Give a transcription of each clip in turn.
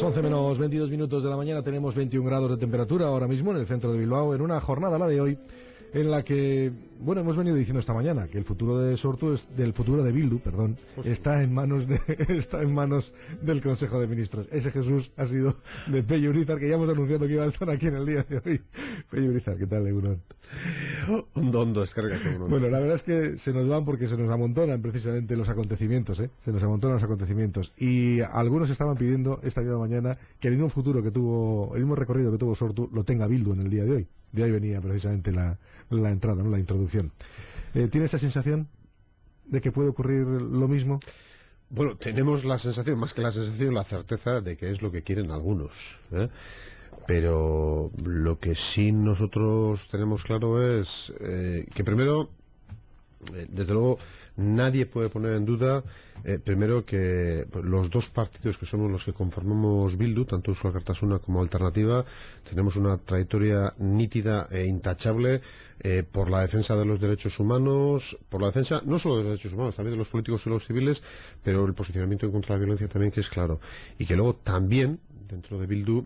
11 menos 22 minutos de la mañana, tenemos 21 grados de temperatura ahora mismo en el centro de Bilbao, en una jornada, la de hoy, en la que, bueno, hemos venido diciendo esta mañana que el futuro de Sortu, del futuro de Bildu, perdón, está en manos del Consejo de Ministros. Ese Jesús ha sido de Pello Urizar, que ya hemos anunciado que iba a estar aquí en el día de hoy. Pello Urizar, ¿qué tal, Egunon? Ondo, descarga. Bueno, la verdad es que se nos van porque se nos amontonan precisamente los acontecimientos, ¿eh? Se nos amontonan los acontecimientos. Y algunos estaban pidiendo esta misma mañana que el mismo futuro que tuvo, el mismo recorrido que tuvo Sortu, lo tenga Bildu en el día de hoy. De ahí venía precisamente la entrada, ¿no? La introducción. ¿Tiene esa sensación de que puede ocurrir lo mismo? Bueno, tenemos la sensación, más que la sensación, la certeza de que es lo que quieren algunos, ¿eh? Pero lo que sí nosotros tenemos claro es que primero, desde luego, nadie puede poner en duda, primero, que los dos partidos que somos los que conformamos Bildu, tanto Euskal Alkartasuna como Alternativa, tenemos una trayectoria nítida e intachable por la defensa de los derechos humanos, por la defensa no solo de los derechos humanos, también de los políticos y los civiles, pero el posicionamiento en contra de la violencia también, que es claro. Y que luego también, dentro de Bildu,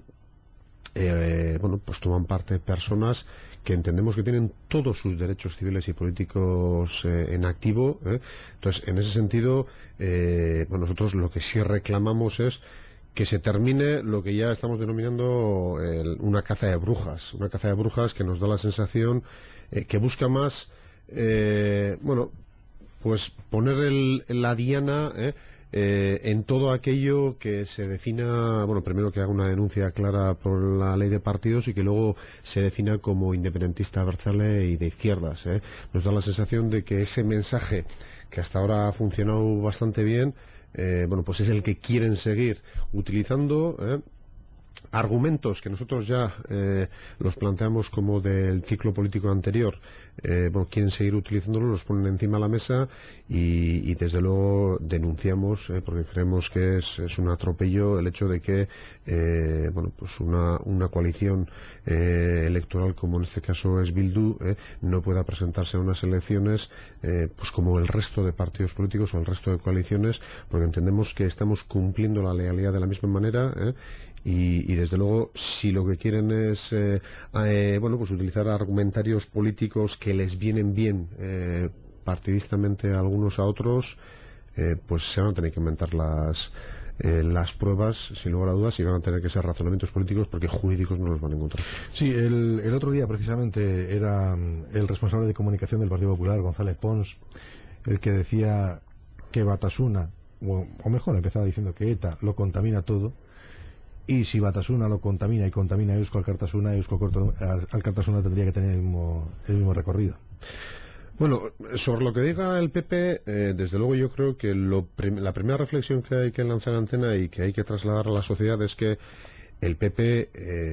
bueno, pues toman parte personas que entendemos que tienen todos sus derechos civiles y políticos en activo, ¿eh? Entonces, en ese sentido, bueno, nosotros lo que sí reclamamos es que se termine lo que ya estamos denominando una caza de brujas que nos da la sensación que busca más, bueno, pues poner la diana en todo aquello que se defina, bueno, primero que haga una denuncia clara por la ley de partidos y que luego se defina como independentista abertzale y de izquierdas. Nos da la sensación de que ese mensaje, que hasta ahora ha funcionado bastante bien, bueno, pues es el que quieren seguir utilizando, argumentos que nosotros ya los planteamos como del ciclo político anterior. Bueno, quieren seguir utilizándolos, los ponen encima de la mesa y desde luego denunciamos, porque creemos que es un atropello el hecho de que bueno, pues una coalición electoral como en este caso es Bildu, no pueda presentarse a unas elecciones pues como el resto de partidos políticos o el resto de coaliciones, porque entendemos que estamos cumpliendo la legalidad de la misma manera, y desde luego, si lo que quieren es bueno, pues utilizar argumentarios políticos que les vienen bien partidistamente a algunos a otros, pues se van a tener que inventar las pruebas, sin lugar a dudas, y van a tener que ser razonamientos políticos, porque jurídicos no los van a encontrar. Sí, el otro día precisamente era el responsable de comunicación del Partido Popular, González Pons, el que decía que Batasuna, o mejor, empezaba diciendo que ETA lo contamina todo. Y si Batasuna lo contamina y contamina Eusko Alkartasuna, Eusko Alkartasuna tendría que tener el mismo recorrido. Bueno, sobre lo que diga el PP, desde luego yo creo que la primera reflexión que hay que lanzar en antena y que hay que trasladar a la sociedad es que el PP,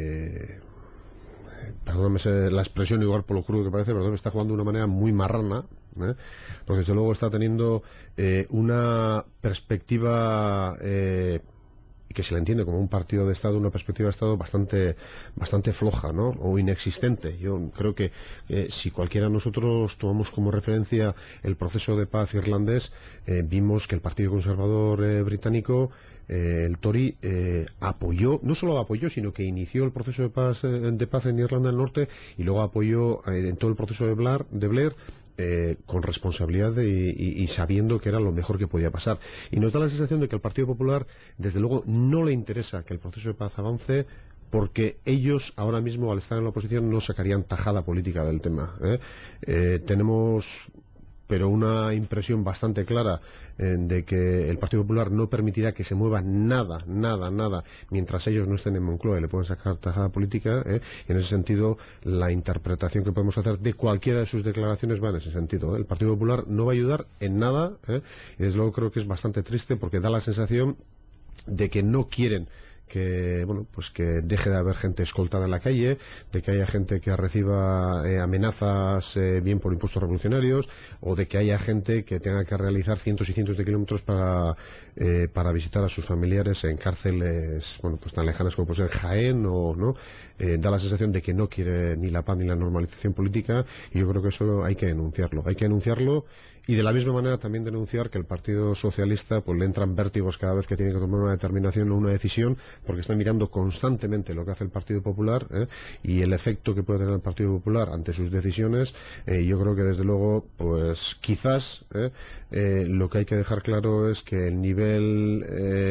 perdóname la expresión igual por lo crudo que parece, pero está jugando de una manera muy marrana, porque desde luego está teniendo una perspectiva y que se le entiende como un partido de Estado, una perspectiva de Estado bastante floja, ¿no? O inexistente. Yo creo que si cualquiera de nosotros tomamos como referencia el proceso de paz irlandés, vimos que el Partido Conservador británico, el Tory, apoyó, no solo apoyó, sino que inició el proceso de paz en Irlanda del Norte y luego apoyó en todo el proceso de Blair, con responsabilidad y sabiendo que era lo mejor que podía pasar. Y nos da la sensación de que al Partido Popular, desde luego, no le interesa que el proceso de paz avance, porque ellos ahora mismo, al estar en la oposición, no sacarían tajada política del tema. Tenemos pero una impresión bastante clara de que el Partido Popular no permitirá que se mueva nada, mientras ellos no estén en Moncloa y le pueden sacar tajada política, y en ese sentido la interpretación que podemos hacer de cualquiera de sus declaraciones va en ese sentido. El Partido Popular no va a ayudar en nada, y desde luego creo que es bastante triste, porque da la sensación de que no quieren que, bueno, pues que deje de haber gente escoltada en la calle, de que haya gente que reciba amenazas bien por impuestos revolucionarios, o de que haya gente que tenga que realizar cientos y cientos de kilómetros para visitar a sus familiares en cárceles, bueno, pues tan lejanas como puede ser Jaén, o no. Da la sensación de que no quiere ni la paz ni la normalización política, y yo creo que eso hay que denunciarlo. Y de la misma manera también denunciar que el Partido Socialista pues le entran vértigos cada vez que tiene que tomar una determinación o una decisión, porque están mirando constantemente lo que hace el Partido Popular, y el efecto que puede tener el Partido Popular ante sus decisiones. Yo creo que desde luego, pues quizás lo que hay que dejar claro es que el nivel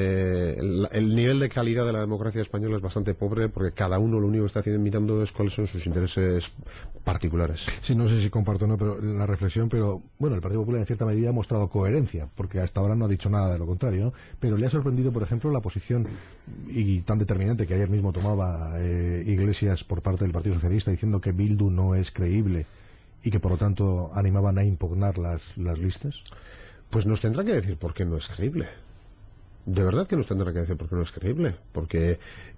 de calidad de la democracia española es bastante pobre, porque cada uno lo único que está haciendo, mirando es cuáles son sus intereses particulares. Sí, no sé si comparto o no pero la reflexión, pero bueno, el Partido Popular en cierta medida ha mostrado coherencia, porque hasta ahora no ha dicho nada de lo contrario, ¿no? Pero le ha sorprendido, por ejemplo, la posición y tan determinante que ayer mismo tomaba Iglesias por parte del Partido Socialista, diciendo que Bildu no es creíble y que por lo tanto animaban a impugnar las listas. Pues nos tendrá que decir por qué no es creíble. De verdad que nos tendrá que decir por qué no es creíble. Porque,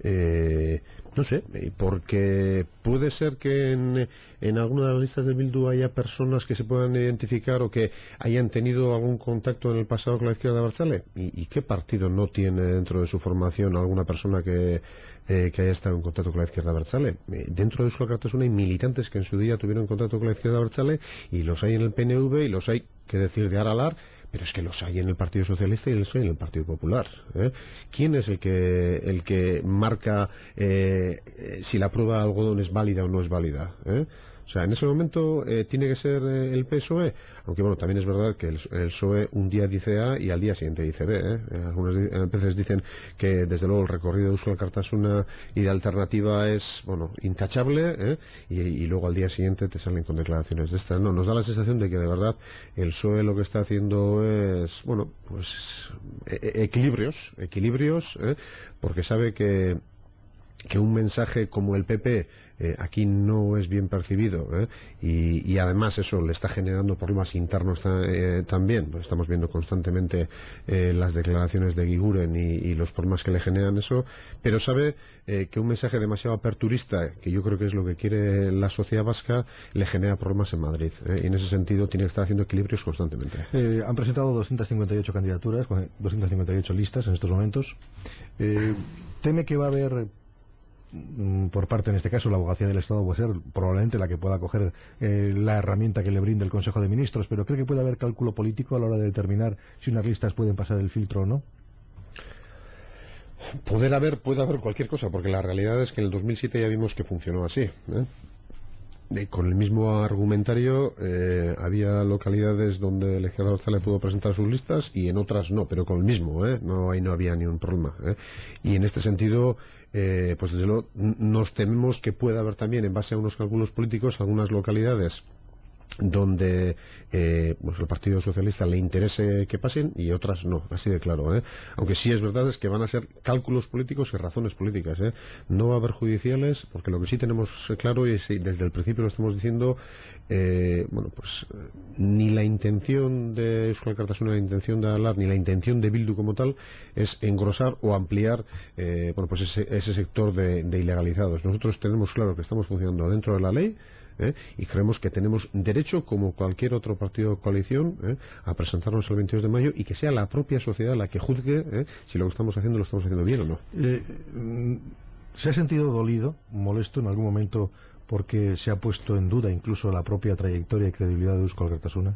no sé, porque puede ser que en alguna de las listas de Bildu haya personas que se puedan identificar o que hayan tenido algún contacto en el pasado con la izquierda abertzale. ¿Y qué partido no tiene dentro de su formación alguna persona que haya estado en contacto con la izquierda abertzale? Dentro de Euskal Alkartasuna hay militantes que en su día tuvieron contacto con la izquierda abertzale, y los hay en el PNV y los hay, qué decir, de Aralar. Pero es que los hay en el Partido Socialista y los hay en el Partido Popular. ¿Quién es el que marca si la prueba de algodón es válida o no es válida? O sea, en ese momento tiene que ser el PSOE, aunque bueno, también es verdad que el PSOE un día dice A y al día siguiente dice B. Algunas veces dicen que desde luego el recorrido de Euskal Alkartasuna y de Alternativa es, bueno, intachable, y luego al día siguiente te salen con declaraciones de estas. No, nos da la sensación de que de verdad el PSOE lo que está haciendo es, bueno, pues equilibrios, porque sabe que un mensaje como el PP aquí no es bien percibido, y además eso le está generando problemas internos también. Pues estamos viendo constantemente las declaraciones de Guiguren y los problemas que le generan eso, pero sabe que un mensaje demasiado aperturista, que yo creo que es lo que quiere la sociedad vasca, le genera problemas en Madrid, y en ese sentido tiene que estar haciendo equilibrios constantemente. Han presentado 258 candidaturas, 258 listas en estos momentos. Teme que va a haber por parte, en este caso, la abogacía del Estado puede ser probablemente la que pueda coger la herramienta que le brinde el Consejo de Ministros, pero ¿cree que puede haber cálculo político a la hora de determinar si unas listas pueden pasar el filtro o no? Puede haber cualquier cosa, porque la realidad es que en el 2007 ya vimos que funcionó así. Con el mismo argumentario, había localidades donde la izquierda abertzale pudo presentar sus listas y en otras no, pero con el mismo, no, ahí no había ni un problema. Y en este sentido, pues desde luego nos tememos que pueda haber también, en base a unos cálculos políticos, algunas localidades donde pues el Partido Socialista le interese que pasen y otras no, así de claro, aunque sí es verdad es que van a ser cálculos políticos y razones políticas, no va a haber judiciales, porque lo que sí tenemos claro, y desde el principio lo estamos diciendo, bueno, pues ni la intención de Euskal Alkartasuna, ni la intención de Aralar, ni la intención de Bildu como tal es engrosar o ampliar bueno, pues ese sector de ilegalizados. Nosotros tenemos claro que estamos funcionando dentro de la ley, y creemos que tenemos derecho, como cualquier otro partido de coalición, a presentarnos el 22 de mayo y que sea la propia sociedad la que juzgue si lo que estamos haciendo lo estamos haciendo bien o no. ¿Se ha sentido dolido, molesto en algún momento porque se ha puesto en duda incluso la propia trayectoria y credibilidad de Euskal Alkartasuna?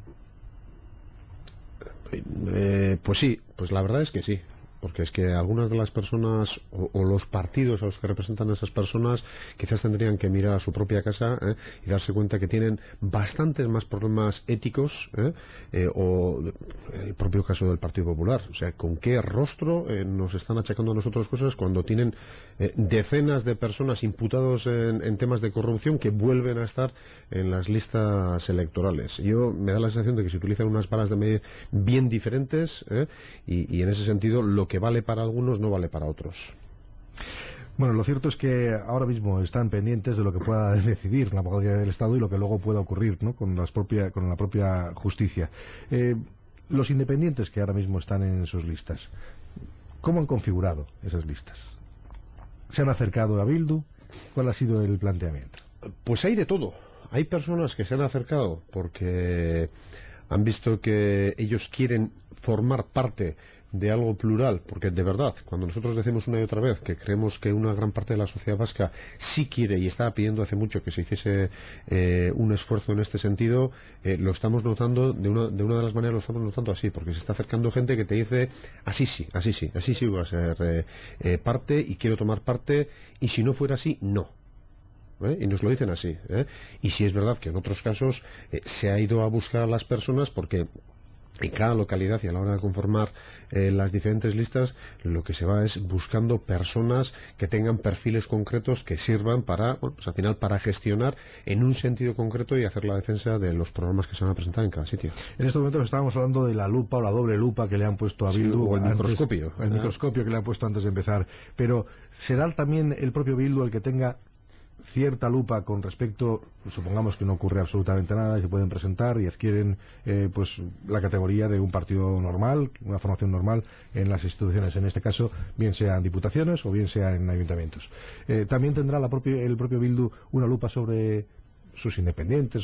Pues sí, pues la verdad es que sí. Porque es que algunas de las personas o los partidos a los que representan a esas personas quizás tendrían que mirar a su propia casa y darse cuenta que tienen bastantes más problemas éticos, o el propio caso del Partido Popular. O sea, ¿con qué rostro nos están achacando a nosotros cosas cuando tienen decenas de personas imputados en temas de corrupción que vuelven a estar en las listas electorales? Yo me da la sensación de que se utilizan unas varas de medir bien diferentes, y en ese sentido lo que vale para algunos no vale para otros. Bueno, lo cierto es que ahora mismo están pendientes de lo que pueda decidir la abogacía del Estado y lo que luego pueda ocurrir, ¿no?, con la propia justicia. Los independientes que ahora mismo están en sus listas, ¿cómo han configurado esas listas? ¿Se han acercado a Bildu? ¿Cuál ha sido el planteamiento? Pues hay de todo. Hay personas que se han acercado porque han visto que ellos quieren formar parte de algo plural, porque de verdad, cuando nosotros decimos una y otra vez que creemos que una gran parte de la sociedad vasca sí quiere y está pidiendo hace mucho que se hiciese un esfuerzo en este sentido, lo estamos notando de una de las maneras, lo estamos notando así, porque se está acercando gente que te dice así sí, así sí, así sí voy a ser parte y quiero tomar parte, y si no fuera así, no. Y nos lo dicen así. Y si es verdad que en otros casos se ha ido a buscar a las personas porque en cada localidad y a la hora de conformar las diferentes listas, lo que se va es buscando personas que tengan perfiles concretos que sirvan para, bueno, pues al final para gestionar en un sentido concreto y hacer la defensa de los programas que se van a presentar en cada sitio. En estos momentos estábamos hablando de la lupa o la doble lupa que le han puesto a Bildu, o el microscopio. El microscopio que le han puesto antes de empezar. Pero ¿será también el propio Bildu el que tenga cierta lupa con respecto, supongamos que no ocurre absolutamente nada y se pueden presentar y adquieren pues la categoría de un partido normal, una formación normal en las instituciones, en este caso bien sean diputaciones o bien sean en ayuntamientos? También tendrá el propio Bildu una lupa sobre sus independientes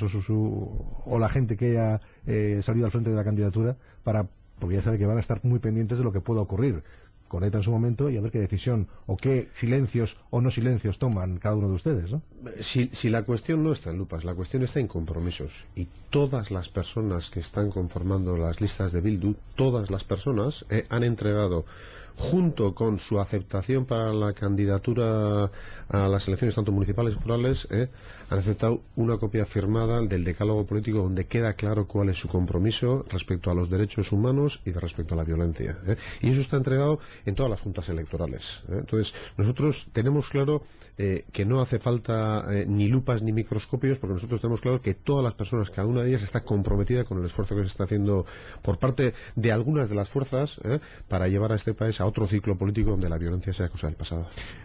o la gente que haya salido al frente de la candidatura, porque ya sabe que van a estar muy pendientes de lo que pueda ocurrir con ETA en su momento y a ver qué decisión o qué silencios o no silencios toman cada uno de ustedes, ¿no? Si la cuestión no está en lupas, la cuestión está en compromisos. Y todas las personas que están conformando las listas de Bildu, todas las personas han entregado, junto con su aceptación para la candidatura a las elecciones tanto municipales como forales, han aceptado una copia firmada del decálogo político donde queda claro cuál es su compromiso respecto a los derechos humanos y respecto a la violencia. Y eso está entregado en todas las juntas electorales. Entonces, nosotros tenemos claro que no hace falta ni lupas ni microscopios, porque nosotros tenemos claro que todas las personas, cada una de ellas está comprometida con el esfuerzo que se está haciendo por parte de algunas de las fuerzas para llevar a este país a otro ciclo político donde la violencia sea cosa del pasado.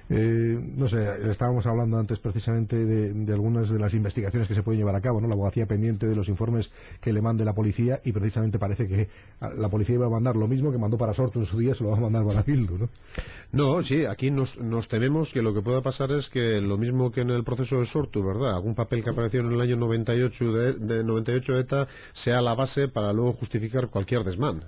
No sé, estábamos hablando antes precisamente de algunas de las investigaciones que se pueden llevar a cabo, ¿no? La abogacía pendiente de los informes que le mande la policía, y precisamente parece que la policía iba a mandar lo mismo que mandó para Sortu en su día, se lo va a mandar para Bildu, ¿no? No, sí, aquí nos tememos que lo que pueda pasar es que lo mismo que en el proceso de Sortu, ¿verdad? Algún papel que apareció en el año 98 de 98 ETA sea la base para luego justificar cualquier desmán.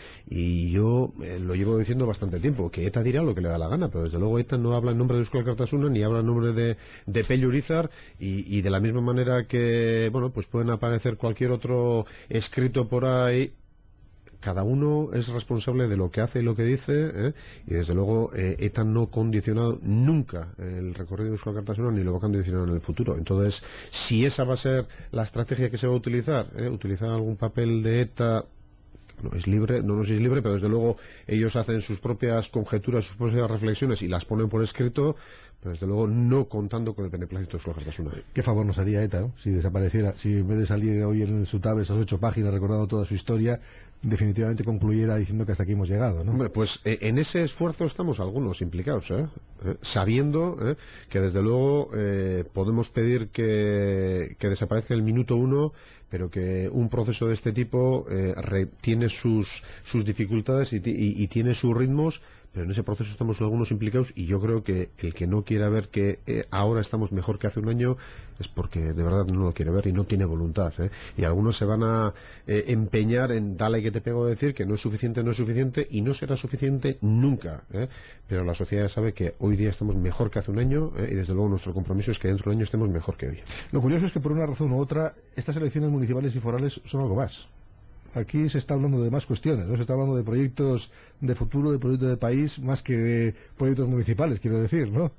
Y yo lo llevo diciendo bastante tiempo, que ETA dirá lo que le da la gana, pero desde luego ETA no habla en nombre de Euskal Kartasuna ni habla en nombre de Pello Urizar, y de la misma manera que, bueno, pues pueden aparecer cualquier otro escrito por ahí. Cada uno es responsable de lo que hace y lo que dice, y desde luego ETA no ha condicionado nunca el recorrido de Euskal Kartasuna ni lo va a condicionar en el futuro. Entonces, si esa va a ser la estrategia que se va a utilizar, utilizar algún papel de ETA, no es libre, no sé si es libre, pero desde luego ellos hacen sus propias conjeturas, sus propias reflexiones y las ponen por escrito, pero desde luego no contando con el beneplácito de Euskal Kartasuna. Qué favor nos haría ETA, ¿no? Si desapareciera, si en vez de salir hoy en su tab esas 8 páginas recordando toda su historia, definitivamente concluyera diciendo que hasta aquí hemos llegado, ¿no? Hombre, pues en ese esfuerzo estamos algunos implicados, sabiendo que desde luego podemos pedir que desaparezca el minuto uno, pero que un proceso de este tipo tiene sus dificultades y tiene sus ritmos, pero en ese proceso estamos algunos implicados, y yo creo que el que no quiera ver que ahora estamos mejor que hace un año es porque de verdad no lo quiere ver y no tiene voluntad. Y algunos se van a empeñar en dale que te pego de decir que no es suficiente y no será suficiente nunca. Pero la sociedad sabe que hoy día estamos mejor que hace un año, y desde luego nuestro compromiso es que dentro de un año estemos mejor que hoy. Lo curioso es que por una razón u otra estas elecciones municipales y forales son algo más. Aquí se está hablando de más cuestiones, ¿no? Se está hablando de proyectos de futuro, de proyectos de país, más que de proyectos municipales, quiero decir, ¿no?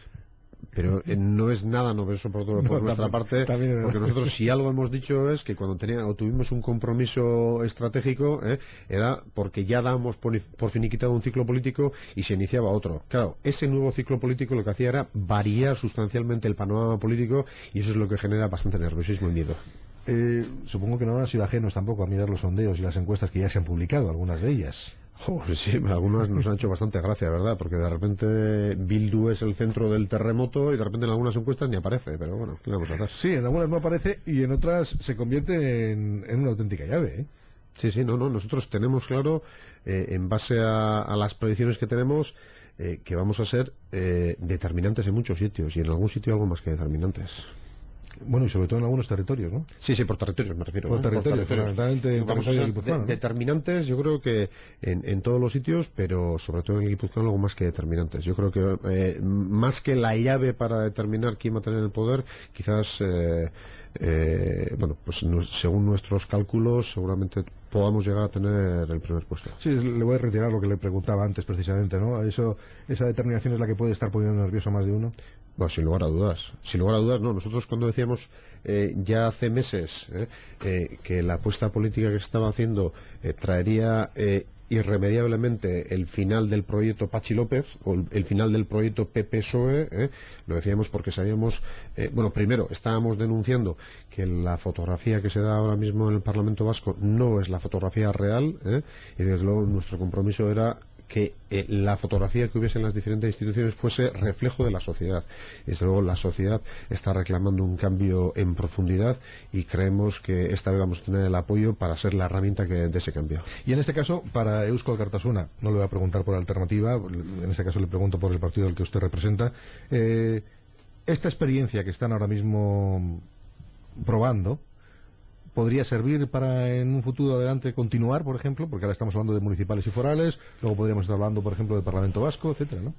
Pero no es nada novedoso por nuestra parte, porque nosotros si algo hemos dicho es que cuando tuvimos un compromiso estratégico, era porque ya dábamos por finiquitado un ciclo político y se iniciaba otro. Claro, ese nuevo ciclo político lo que hacía era variar sustancialmente el panorama político, y eso es lo que genera bastante nerviosismo y miedo. Supongo que no han sido ajenos tampoco a mirar los sondeos y las encuestas que ya se han publicado, algunas de ellas. Sí, algunas nos han hecho bastante gracia, ¿verdad? Porque de repente Bildu es el centro del terremoto y de repente en algunas encuestas ni aparece, pero bueno, ¿qué le vamos a hacer? Sí, en algunas no aparece y en otras se convierte en una auténtica llave, ¿eh? Sí, no, nosotros tenemos claro, en base a las predicciones que tenemos, que vamos a ser determinantes en muchos sitios y en algún sitio algo más que determinantes. Bueno, y sobre todo en algunos territorios, ¿no? Sí, por territorios me refiero. Por territorios, fundamentalmente determinantes, yo creo que en todos los sitios, pero sobre todo en el guipuzcoano algo más que determinantes. Yo creo que más que la llave para determinar quién va a tener el poder, quizás pues según nuestros cálculos seguramente podamos llegar a tener el primer puesto. Sí, le voy a retirar lo que le preguntaba antes precisamente, ¿no? Esa determinación es la que puede estar poniendo nervioso a más de uno. Bueno, sin lugar a dudas, no. Nosotros cuando decíamos ya hace meses que la apuesta política que se estaba haciendo traería irremediablemente el final del proyecto Pachi López o el final del proyecto PP-PSOE, lo decíamos porque sabíamos, primero estábamos denunciando que la fotografía que se da ahora mismo en el Parlamento Vasco no es la fotografía real, y desde luego nuestro compromiso era que la fotografía que hubiese en las diferentes instituciones fuese reflejo de la sociedad. Desde luego la sociedad está reclamando un cambio en profundidad y creemos que esta vez vamos a tener el apoyo para ser la herramienta de ese cambio. Y en este caso, para Eusko Alkartasuna, no le voy a preguntar por alternativa, en este caso le pregunto por el partido al que usted representa, esta experiencia que están ahora mismo probando, ¿podría servir para en un futuro adelante continuar, por ejemplo? Porque ahora estamos hablando de municipales y forales, luego podríamos estar hablando, por ejemplo, del Parlamento Vasco, etcétera, ¿no?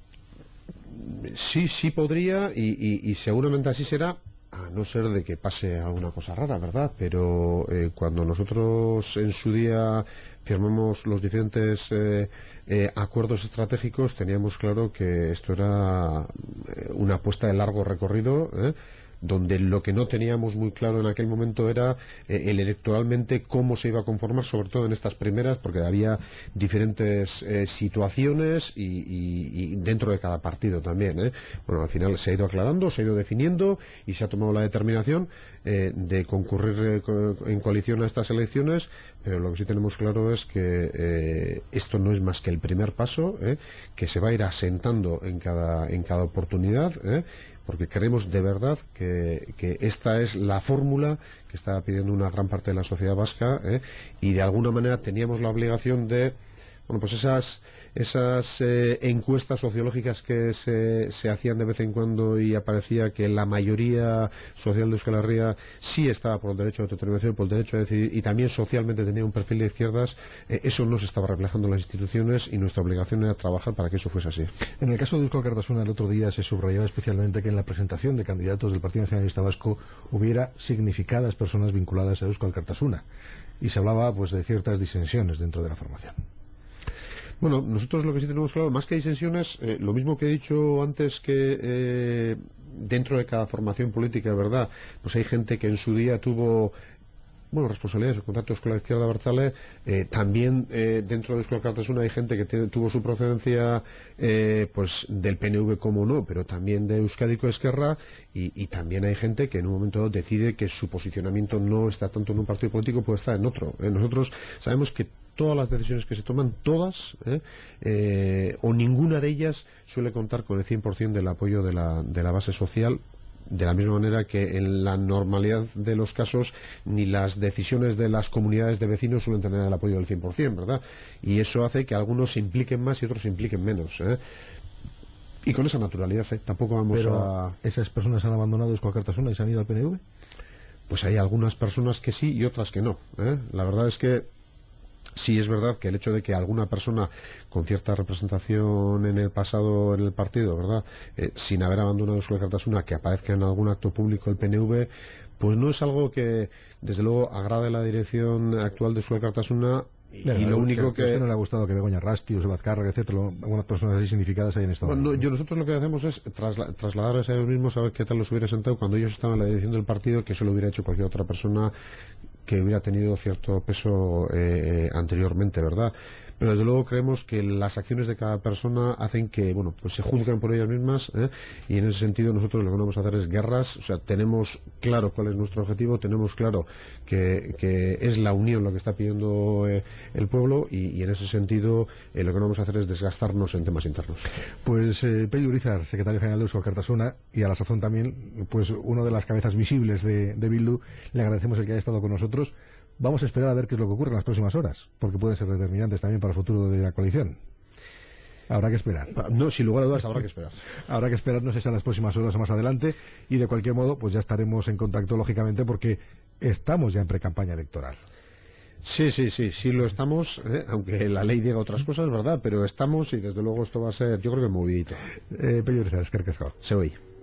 Sí podría y seguramente así será, a no ser de que pase alguna cosa rara, ¿verdad? Pero cuando nosotros en su día firmamos los diferentes acuerdos estratégicos, teníamos claro que esto era una apuesta de largo recorrido, donde lo que no teníamos muy claro en aquel momento era el electoralmente cómo se iba a conformar, sobre todo en estas primeras, porque había diferentes situaciones y dentro de cada partido también. Bueno, al final se ha ido aclarando, se ha ido definiendo y se ha tomado la determinación de concurrir en coalición a estas elecciones, pero lo que sí tenemos claro es que esto no es más que el primer paso, que se va a ir asentando en cada oportunidad, porque creemos de verdad que esta es la fórmula que está pidiendo una gran parte de la sociedad vasca, y de alguna manera teníamos la obligación de pues esas encuestas sociológicas que se hacían de vez en cuando y aparecía que la mayoría social de Euskal Herria sí estaba por el derecho de autodeterminación, por el derecho a decidir y también socialmente tenía un perfil de izquierdas, eso no se estaba reflejando en las instituciones y nuestra obligación era trabajar para que eso fuese así. En el caso de Eusko Alkartasuna, el otro día se subrayaba especialmente que en la presentación de candidatos del Partido Nacionalista Vasco hubiera significadas personas vinculadas a Eusko Alkartasuna y se hablaba pues de ciertas disensiones dentro de la formación. Bueno, nosotros lo que sí tenemos claro, más que disensiones, lo mismo que he dicho antes, que dentro de cada formación política, ¿verdad? Pues hay gente que en su día tuvo responsabilidades o contactos con la izquierda abertzale, también dentro de Eusko Alkartasuna hay gente que tuvo su procedencia pues del PNV, como no, pero también de Euskadiko Ezkerra, y también hay gente que en un momento dado decide que su posicionamiento no está tanto en un partido político, puede estar en otro. Nosotros sabemos que todas las decisiones que se toman, todas, o ninguna de ellas suele contar con el 100% del apoyo de la base social, de la misma manera que en la normalidad de los casos ni las decisiones de las comunidades de vecinos suelen tener el apoyo del 100%, ¿verdad? Y eso hace que algunos se impliquen más y otros se impliquen menos, y con esa naturalidad, tampoco vamos a... ¿Esas personas han abandonado Eusko Alkartasuna y se han ido al PNV? Pues hay algunas personas que sí y otras que no, La verdad es que sí es verdad que el hecho de que alguna persona con cierta representación en el pasado en el partido, ¿verdad?, sin haber abandonado Eusko Alkartasuna, que aparezca en algún acto público el PNV, pues no es algo que desde luego agrade la dirección actual de Eusko Alkartasuna. Y lo único que a usted no le ha gustado que Begoña Rasti o Sebazcárraga, etcétera, algunas personas así significadas hayan estado. Nosotros lo que hacemos es trasladarles a ellos mismos a ver qué tal los hubiera sentado cuando ellos estaban en la dirección del partido, que eso lo hubiera hecho cualquier otra persona que hubiera tenido cierto peso anteriormente, ¿verdad? Pero desde luego creemos que las acciones de cada persona hacen que, pues se juzguen por ellas mismas, y en ese sentido nosotros lo que vamos a hacer es guerras. O sea, tenemos claro cuál es nuestro objetivo, tenemos claro que es la unión lo que está pidiendo el pueblo, y en ese sentido lo que no vamos a hacer es desgastarnos en temas internos. Pues Pello Urizar, secretario general de Eusko Alkartasuna, y a la sazón también, pues uno de las cabezas visibles de Bildu, le agradecemos el que haya estado con nosotros. Vamos a esperar a ver qué es lo que ocurre en las próximas horas, porque pueden ser determinantes también para el futuro de la coalición. Habrá que esperar. No, sin lugar a dudas habrá que esperar. Habrá que esperar, no sé si a las próximas horas o más adelante, y de cualquier modo, pues ya estaremos en contacto, lógicamente, porque estamos ya en pre-campaña electoral. Sí lo estamos, aunque la ley diga otras cosas, ¿verdad? Pero estamos y desde luego esto va a ser, yo creo que movidito. Pello, eskerrik asko. Se oye.